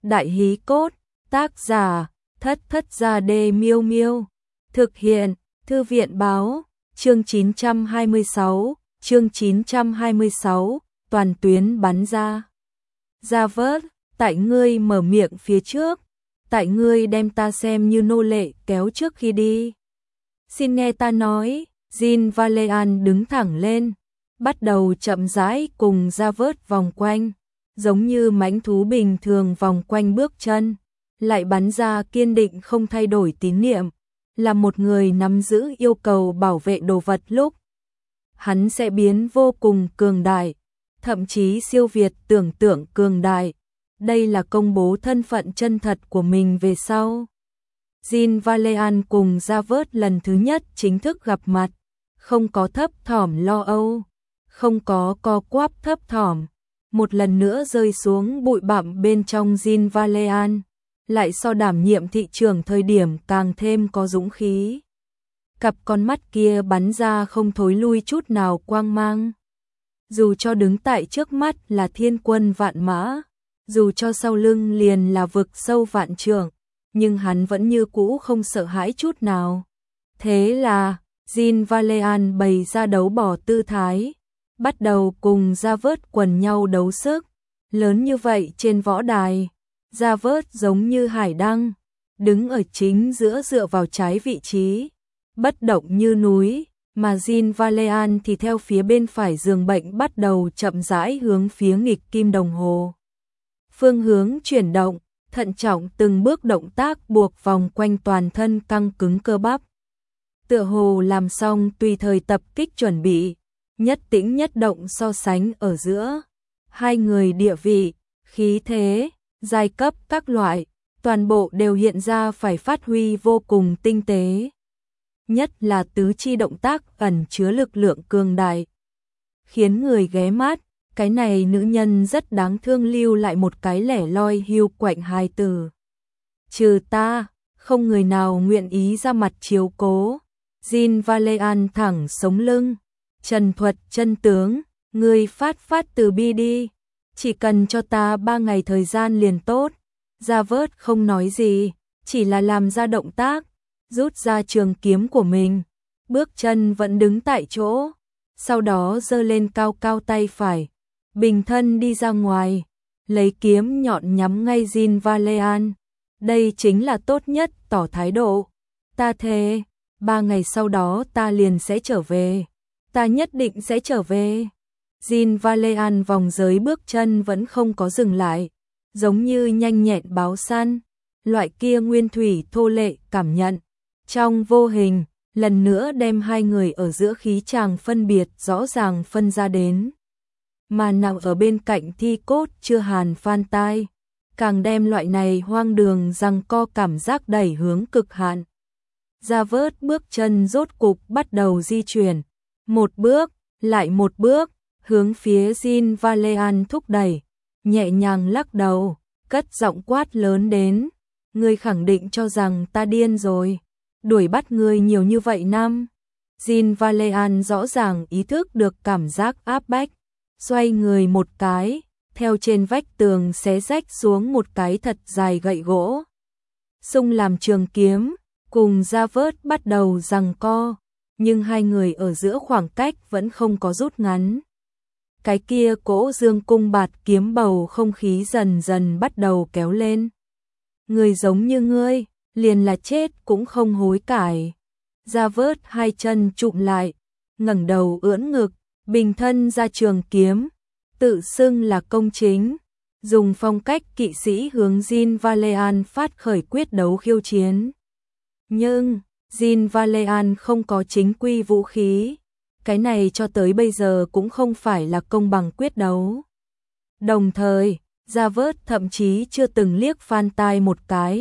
Đại hí cốt, tác giả, Thất Thất Gia Đê Miêu Miêu. Thực hiện, Thư viện báo, chương 926, toàn tuyến bắn ra. Gia Vớt, tại ngươi mở miệng phía trước, tại ngươi đem ta xem như nô lệ kéo trước khi đi. Xin nghe ta nói, Jean Valjean đứng thẳng lên, bắt đầu chậm rãi cùng Gia Vớt vòng quanh, giống như mãnh thú bình thường vòng quanh bước chân, lại bắn ra kiên định không thay đổi tín niệm, là một người nắm giữ yêu cầu bảo vệ đồ vật lúc hắn sẽ biến vô cùng cường đại, thậm chí siêu việt tưởng tượng cường đại. Đây là công bố thân phận chân thật của mình về sau. Jean Valjean cùng Gia Vớt lần thứ nhất chính thức gặp mặt, không có thấp thỏm lo âu, không có co quắp thấp thỏm, một lần nữa rơi xuống bụi bặm bên trong. Jean Valjean lại so đảm nhiệm thị trưởng thời điểm càng thêm có dũng khí. Cặp con mắt kia bắn ra không thối lui chút nào quang mang. Dù cho đứng tại trước mắt là thiên quân vạn mã, dù cho sau lưng liền là vực sâu vạn trượng, nhưng hắn vẫn như cũ không sợ hãi chút nào. Thế là, Jean Valjean bày ra đấu bỏ tư thái, bắt đầu cùng Gia Vớt quần nhau đấu sức. Lớn như vậy trên võ đài, Gia Vớt giống như hải đăng, đứng ở chính giữa dựa vào trái vị trí, bất động như núi, mà Jean Valjean thì theo phía bên phải giường bệnh bắt đầu chậm rãi hướng phía nghịch kim đồng hồ phương hướng chuyển động, thận trọng từng bước động tác buộc vòng quanh toàn thân căng cứng cơ bắp. Tựa hồ làm xong tùy thời tập kích chuẩn bị, nhất tĩnh nhất động so sánh ở giữa hai người địa vị, khí thế, giai cấp các loại, toàn bộ đều hiện ra phải phát huy vô cùng tinh tế. Nhất là tứ chi động tác ẩn chứa lực lượng cường đại, khiến người ghé mắt. Cái này nữ nhân rất đáng thương, lưu lại một cái lẻ loi hiu quạnh hài tử. Trừ ta, không người nào nguyện ý ra mặt chiếu cố. Jean Valjean thẳng sống lưng, trần thuật chân tướng, ngươi phát từ bi đi, chỉ cần cho ta 3 ngày thời gian liền tốt. Gia Vớt không nói gì, chỉ là làm ra động tác, rút ra trường kiếm của mình, bước chân vẫn đứng tại chỗ, sau đó giơ lên cao cao tay phải, bình thân đi ra ngoài, lấy kiếm nhọn nhắm ngay Jean Valjean. Đây chính là tốt nhất tỏ thái độ. Ta thề, 3 ngày sau đó ta liền sẽ trở về. Ta nhất định sẽ trở về. Jean Valjean vòng giới bước chân vẫn không có dừng lại, giống như nhanh nhẹn báo săn, loại kia nguyên thủy thô lệ cảm nhận. Trong vô hình, lần nữa đem hai người ở giữa khí chàng phân biệt rõ ràng phân ra đến. Mà nằm ở bên cạnh thi cốt chưa hàn phan tai, càng đem loại này hoang đường giằng co cảm giác đẩy hướng cực hạn. Gia Vớt bước chân rốt cục bắt đầu di chuyển, một bước, lại một bước, hướng phía Jean Valjean thúc đẩy, nhẹ nhàng lắc đầu, cất giọng quát lớn đến, ngươi khẳng định cho rằng ta điên rồi, đuổi bắt ngươi nhiều như vậy năm. Jean Valjean rõ ràng ý thức được cảm giác áp bách, xoay người một cái, theo trên vách tường xé rách xuống một cái thật dài gậy gỗ, xung làm trường kiếm, cùng Gia Vớt bắt đầu giằng co, nhưng hai người ở giữa khoảng cách vẫn không có rút ngắn. Cái kia cỗ dương cung bạt kiếm bầu không khí dần dần bắt đầu kéo lên. Người giống như ngươi, liền là chết cũng không hối cải. Gia Vớt hai chân chụm lại, ngẩng đầu ưỡn ngực, bình thân ra trường kiếm, tự xưng là công chính, dùng phong cách kỵ sĩ hướng Jean Valjean phát khởi quyết đấu khiêu chiến. Nhưng, Jean Valjean không có chính quy vũ khí, cái này cho tới bây giờ cũng không phải là công bằng quyết đấu. Đồng thời, Gia Vớt thậm chí chưa từng liếc phan tai một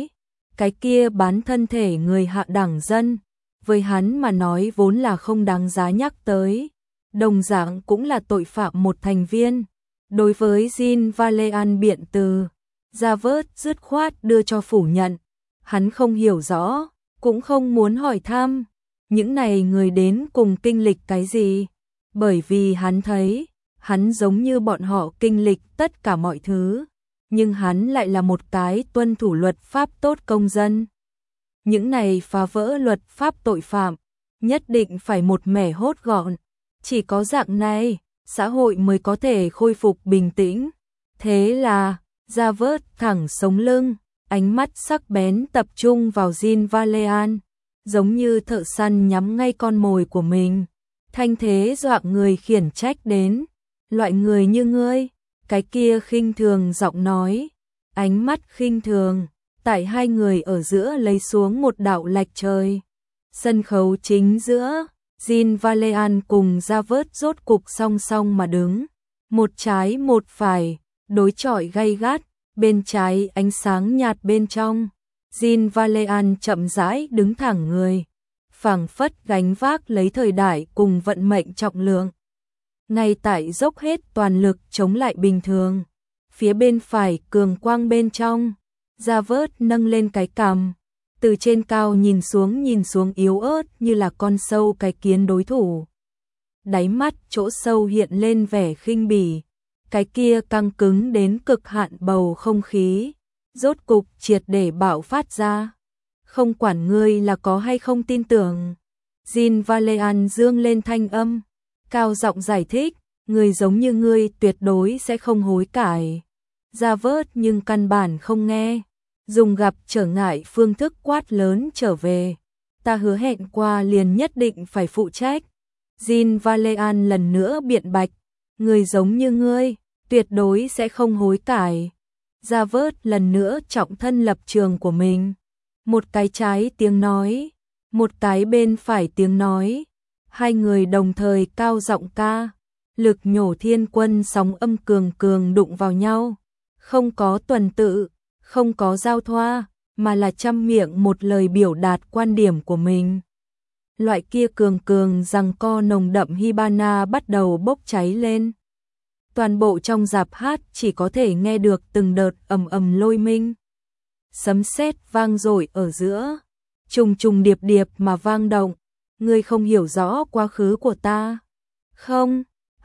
cái kia bán thân thể người hạ đẳng dân, với hắn mà nói vốn là không đáng giá nhắc tới, đồng dạng cũng là tội phạm một thành viên. Đối với Jean Valjean biện từ, Gia Vớt dứt khoát đưa cho phủ nhận, hắn không hiểu rõ, cũng không muốn hỏi thăm, những này người đến cùng kinh lịch cái gì, bởi vì hắn thấy, hắn giống như bọn họ kinh lịch tất cả mọi thứ, nhưng hắn lại là một cái tuân thủ luật pháp tốt công dân. Những này phá vỡ luật pháp tội phạm, nhất định phải một mẻ hốt gọn. Chỉ có dạng này, xã hội mới có thể khôi phục bình tĩnh. Thế là, Javert thẳng sống lưng, ánh mắt sắc bén tập trung vào Jean Valjean, giống như thợ săn nhắm ngay con mồi của mình. Thanh thế dọa người khiển trách đến, loại người như ngươi, cái kia khinh thường giọng nói, ánh mắt khinh thường, tại hai người ở giữa lấy xuống một đạo lạch trời. Sân khấu chính giữa, Jean Valjean cùng Javert rốt cục song song mà đứng, một trái một phải, đối chọi gay gắt, bên trái ánh sáng nhạt bên trong. Jean Valjean chậm rãi đứng thẳng người, phảng phất gánh vác lấy thời đại cùng vận mệnh trọng lượng. Ngay tại dốc hết toàn lực chống lại bình thường, phía bên phải cường quang bên trong, Javert nâng lên cái cằm, từ trên cao nhìn xuống yếu ớt như là con sâu cái kiến đối thủ. Đáy mắt chỗ sâu hiện lên vẻ khinh bỉ, cái kia căng cứng đến cực hạn bầu không khí, rốt cục triệt để bạo phát ra. Không quản ngươi là có hay không tin tưởng. Jean Valjean dương lên thanh âm, cao giọng giải thích, người giống như ngươi tuyệt đối sẽ không hối cải. Javert nhưng căn bản không nghe, dùng gặp trở ngại phương thức quát lớn trở về. Ta hứa hẹn qua liền nhất định phải phụ trách. Jean Valjean lần nữa biện bạch, người giống như ngươi, tuyệt đối sẽ không hối cải. Javert lần nữa trọng thân lập trường của mình. Một cái trái tiếng nói, một cái bên phải tiếng nói. Hai người đồng thời cao giọng ca, lực nhổ thiên quân sóng âm cường cường đụng vào nhau. Không có tuần tự, không có giao thoa, mà là trăm miệng một lời biểu đạt quan điểm của mình. Loại kia cường cường giằng co nồng đậm Hibana bắt đầu bốc cháy lên. Toàn bộ trong dạp hát chỉ có thể nghe được từng đợt ầm ầm lôi minh. Sấm sét vang dội ở giữa, trùng trùng điệp điệp mà vang động. Ngươi không hiểu rõ quá khứ của ta. Không,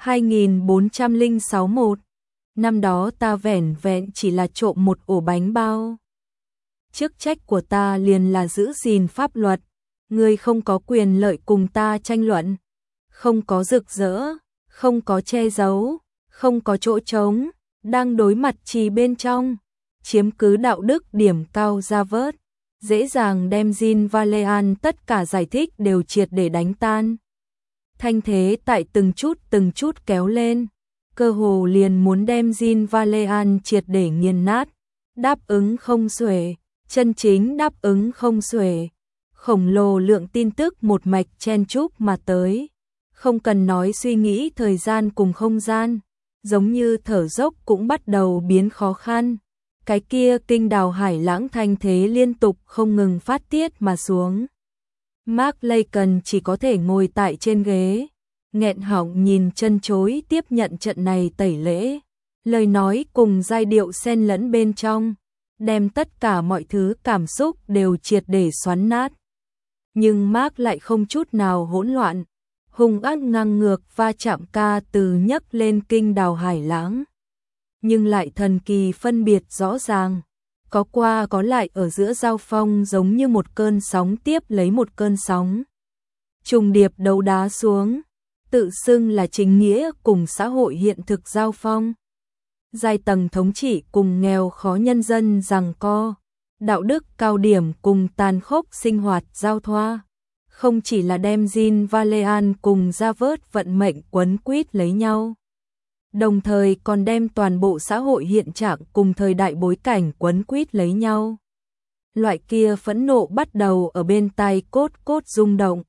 2406-1. Năm đó ta vẻn vẹn chỉ là trộm một ổ bánh bao. Chức trách của ta liền là giữ gìn pháp luật. Ngươi không có quyền lợi cùng ta tranh luận. Không có rực rỡ, không có che giấu, không có chỗ trống, đang đối mặt trì bên trong. Chiếm cứ đạo đức điểm cao Javert, dễ dàng đem Jean Valjean tất cả giải thích đều triệt để đánh tan. Thanh thế tại từng chút kéo lên, cơ hồ liền muốn đem Jean Valjean triệt để nghiền nát. Đáp ứng không xuể, chân chính đáp ứng không xuể. Khổng lồ lượng tin tức một mạch chen chúc mà tới. Không cần nói suy nghĩ thời gian cùng không gian, giống như thở dốc cũng bắt đầu biến khó khăn. Cái kia kinh đào hải lãng thanh thế liên tục không ngừng phát tiết mà xuống. Mark Lacon chỉ có thể ngồi tại trên ghế, nghẹn họng nhìn chân chối tiếp nhận trận này tẩy lễ. Lời nói cùng giai điệu xen lẫn bên trong, đem tất cả mọi thứ cảm xúc đều triệt để xoắn nát. Nhưng Mark lại không chút nào hỗn loạn, hung ác ngang ngược va chạm ca từ nhấc lên kinh đào hải lãng. Nhưng lại thần kỳ phân biệt rõ ràng, có qua có lại ở giữa giao phong giống như một cơn sóng tiếp lấy một cơn sóng. Trùng điệp đấu đá xuống, tự xưng là chính nghĩa cùng xã hội hiện thực giao phong. Giai tầng thống trị cùng nghèo khó nhân dân giằng co, đạo đức cao điểm cùng tàn khốc sinh hoạt giao thoa. Không chỉ là đem Jean Valjean cùng Javert vận mệnh quấn quýt lấy nhau, đồng thời còn đem toàn bộ xã hội hiện trạng cùng thời đại bối cảnh quấn quýt lấy nhau. Loại kia phẫn nộ bắt đầu ở bên tai cốt cốt rung động.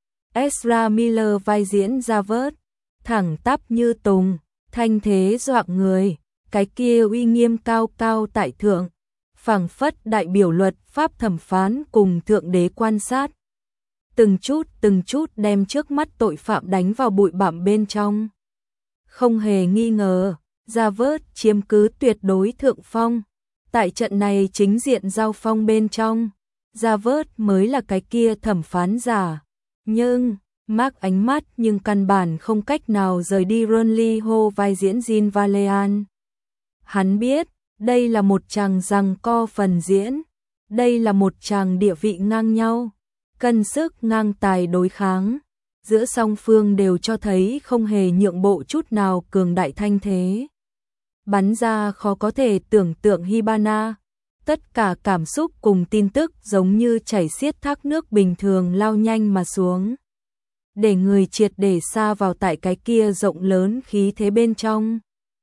Ezra Miller vai diễn Javert, thẳng tắp như tùng, thanh thế dọa người, cái kia uy nghiêm cao cao tại thượng, phảng phất đại biểu luật pháp thẩm phán cùng thượng đế quan sát. Từng chút đem trước mắt tội phạm đánh vào bụi bặm bên trong. Không hề nghi ngờ, Javert chiếm cứ tuyệt đối thượng phong. Tại trận này chính diện giao phong bên trong, Javert mới là cái kia thẩm phán giả. Nhưng, Mark ánh mắt nhưng căn bản không cách nào rời đi Ron Lee Ho vai diễn Jean Valjean. Hắn biết, Đây là một tràng giằng co phần diễn. Đây là một tràng địa vị ngang nhau, cân sức ngang tài đối kháng. Giữa song phương đều cho thấy không hề nhượng bộ chút nào, cường đại thanh thế. Bắn ra khó có thể tưởng tượng Hibana. Tất cả cảm xúc cùng tin tức giống như chảy xiết thác nước bình thường lao nhanh mà xuống, để người triệt để sa vào tại cái kia rộng lớn khí thế bên trong.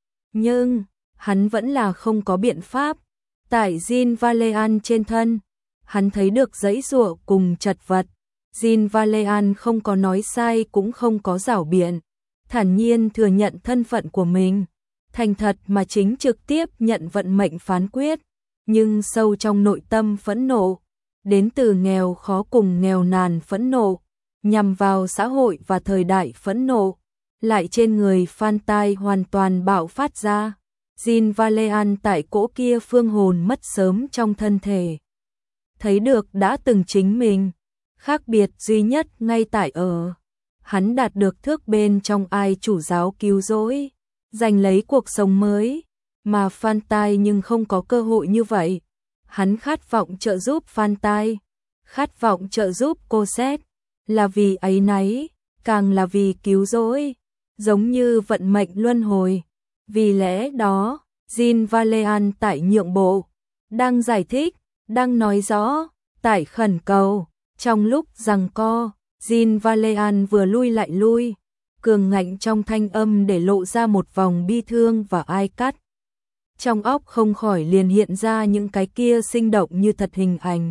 Nhưng, hắn vẫn là không có biện pháp. Tại Jean Valjean trên thân, hắn thấy được giãy giụa cùng chật vật. Jean Valjean không có nói sai cũng không có giảo biện, thản nhiên thừa nhận thân phận của mình, thành thật mà chính trực tiếp nhận vận mệnh phán quyết. Nhưng sâu trong nội tâm phẫn nộ, đến từ nghèo khó cùng nghèo nàn phẫn nộ, nhằm vào xã hội và thời đại phẫn nộ, lại trên người Phan Tai hoàn toàn bạo phát ra. Jean Valjean tại cỗ kia phương hồn mất sớm trong thân thể, thấy được đã từng chính mình, khác biệt duy nhất ngay tại ở hắn đạt được thước bên trong ai chủ giáo cứu rỗi, giành lấy cuộc sống mới, mà Phan Tai nhưng không có cơ hội như vậy. Hắn khát vọng trợ giúp Phan Tai, khát vọng trợ giúp Cosette, là vì áy náy, càng là vì cứu rỗi, giống như vận mệnh luân hồi. Vì lẽ đó, Jean Valjean tại nhượng bộ, đang giải thích, đang nói rõ, tại khẩn cầu. Trong lúc giằng co, Jean Valjean vừa lui lại lui, cường ngạnh trong thanh âm để lộ ra một vòng bi thương và ai cắt. Trong óc không khỏi liền hiện ra những cái kia sinh động như thật hình ảnh.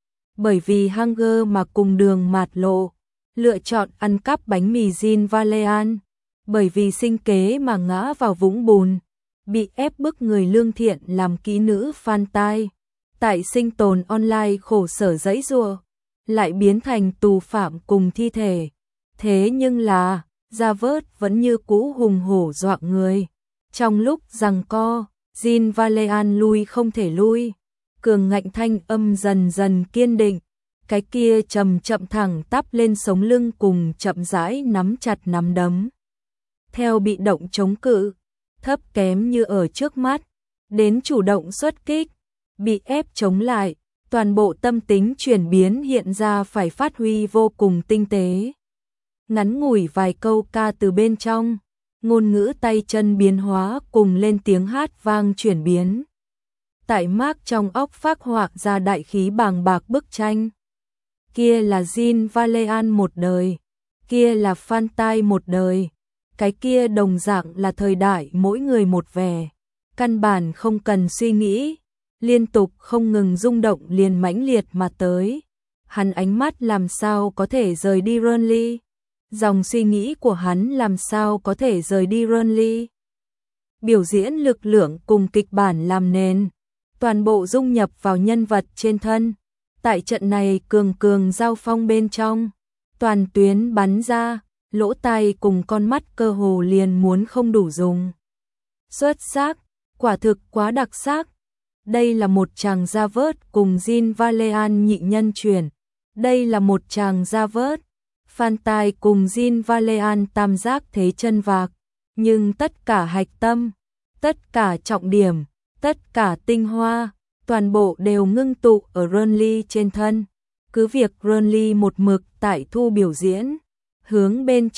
Bởi vì hunger mà cùng đường mạt lộ, lựa chọn ăn cắp bánh mì Jean Valjean. Bởi vì sinh kế mà ngã vào vũng bùn, bị ép bức người lương thiện làm kỹ nữ Phan Tai. Tại sinh tồn online khổ sở giãy giụa, lại biến thành tù phạm cùng thi thể. Thế nhưng là, Javert vẫn như cũ hùng hổ dọa người. Trong lúc giằng co, Jean Valjean lui không thể lui, cường ngạnh thanh âm dần dần kiên định, cái kia chậm thẳng tắp lên sống lưng cùng chậm rãi nắm chặt nắm đấm. Theo bị động chống cự, thấp kém như ở trước mắt, đến chủ động xuất kích, bị ép chống lại, toàn bộ tâm tính chuyển biến hiện ra phải phát huy vô cùng tinh tế. Ngắn ngủi vài câu ca từ bên trong, ngôn ngữ tay chân biến hóa cùng lên tiếng hát vang chuyển biến. Tại Mark trong óc phác họa ra đại khí bàng bạc bức tranh. Kia là Jean Valjean một đời, kia là Phan Tai một đời, cái kia đồng dạng là thời đại mỗi người một vẻ, căn bản không cần suy nghĩ, liên tục không ngừng rung động liền mãnh liệt mà tới. Hắn ánh mắt làm sao có thể rời đi Renly, dòng suy nghĩ của hắn làm sao có thể rời đi Renly. Biểu diễn lực lượng cùng kịch bản làm nền, toàn bộ dung nhập vào nhân vật trên thân. Tại trận này cường giao phong bên trong, toàn tuyến bắn ra, lỗ tai cùng con mắt cơ hồ liền muốn không đủ dùng. Xuất sắc, quả thực quá đặc sắc. Đây là một chàng Javert cùng Jean Valjean nhị nhân chuyển. Đây là một chàng Javert, Phan Tai cùng Jean Valjean tam giác thế chân vạc. Nhưng tất cả hạch tâm, tất cả trọng điểm, tất cả tinh hoa, toàn bộ đều ngưng tụ ở Renly trên thân. Cứ việc Renly một mực tại thu biểu diễn, hướng bên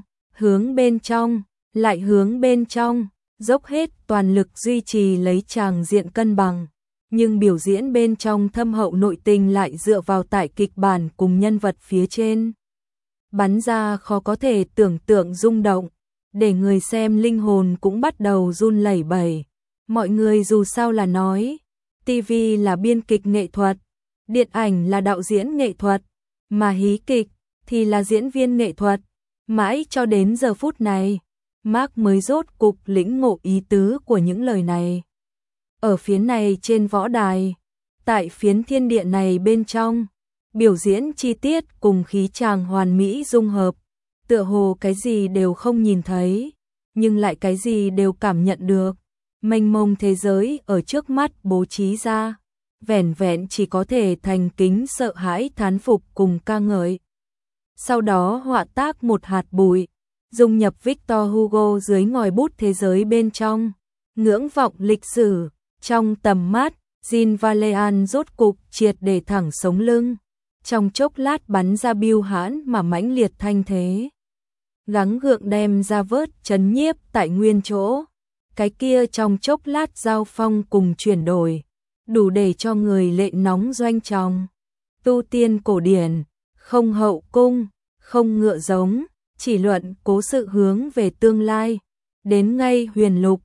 trong, lại hướng bên trong, dốc hết toàn lực duy trì lấy tràng diện cân bằng. Nhưng biểu diễn bên trong thâm hậu nội tình lại dựa vào tại kịch bản cùng nhân vật phía trên. Bắn ra khó có thể tưởng tượng rung động, để người xem linh hồn cũng bắt đầu run lẩy bẩy. Mọi người dù sao là nói, TV là biên kịch nghệ thuật, điện ảnh là đạo diễn nghệ thuật, mà hí kịch thì là diễn viên nghệ thuật. Mãi cho đến giờ phút này, Mark mới rốt cục lĩnh ngộ ý tứ của những lời này. Ở phía này trên võ đài, tại phiến thiên địa này bên trong, biểu diễn chi tiết cùng khí tràng hoàn mỹ dung hợp, tựa hồ cái gì đều không nhìn thấy, nhưng lại cái gì đều cảm nhận được. Mênh mông thế giới ở trước mắt bố trí ra, vẻn vẹn chỉ có thể thành kính sợ hãi thán phục cùng ca ngợi. Sau đó họa tác một hạt bụi, dung nhập Victor Hugo dưới ngòi bút thế giới bên trong, ngưỡng vọng lịch sử, Trong tầm mắt, Jean Valjean rốt cục triệt để thẳng sống lưng, trong chốc lát bắn ra bưu hãn mà mãnh liệt thanh thế. Gắng gượng đem ra vớt chấn nhiếp tại nguyên chỗ, cái kia trong chốc lát giao phong cùng chuyển đổi, đủ để cho người lệ nóng doanh trọng. Tu tiên cổ điển, không hậu cung, không ngựa giống, chỉ luận cố sự hướng về tương lai, đến ngay huyền lục,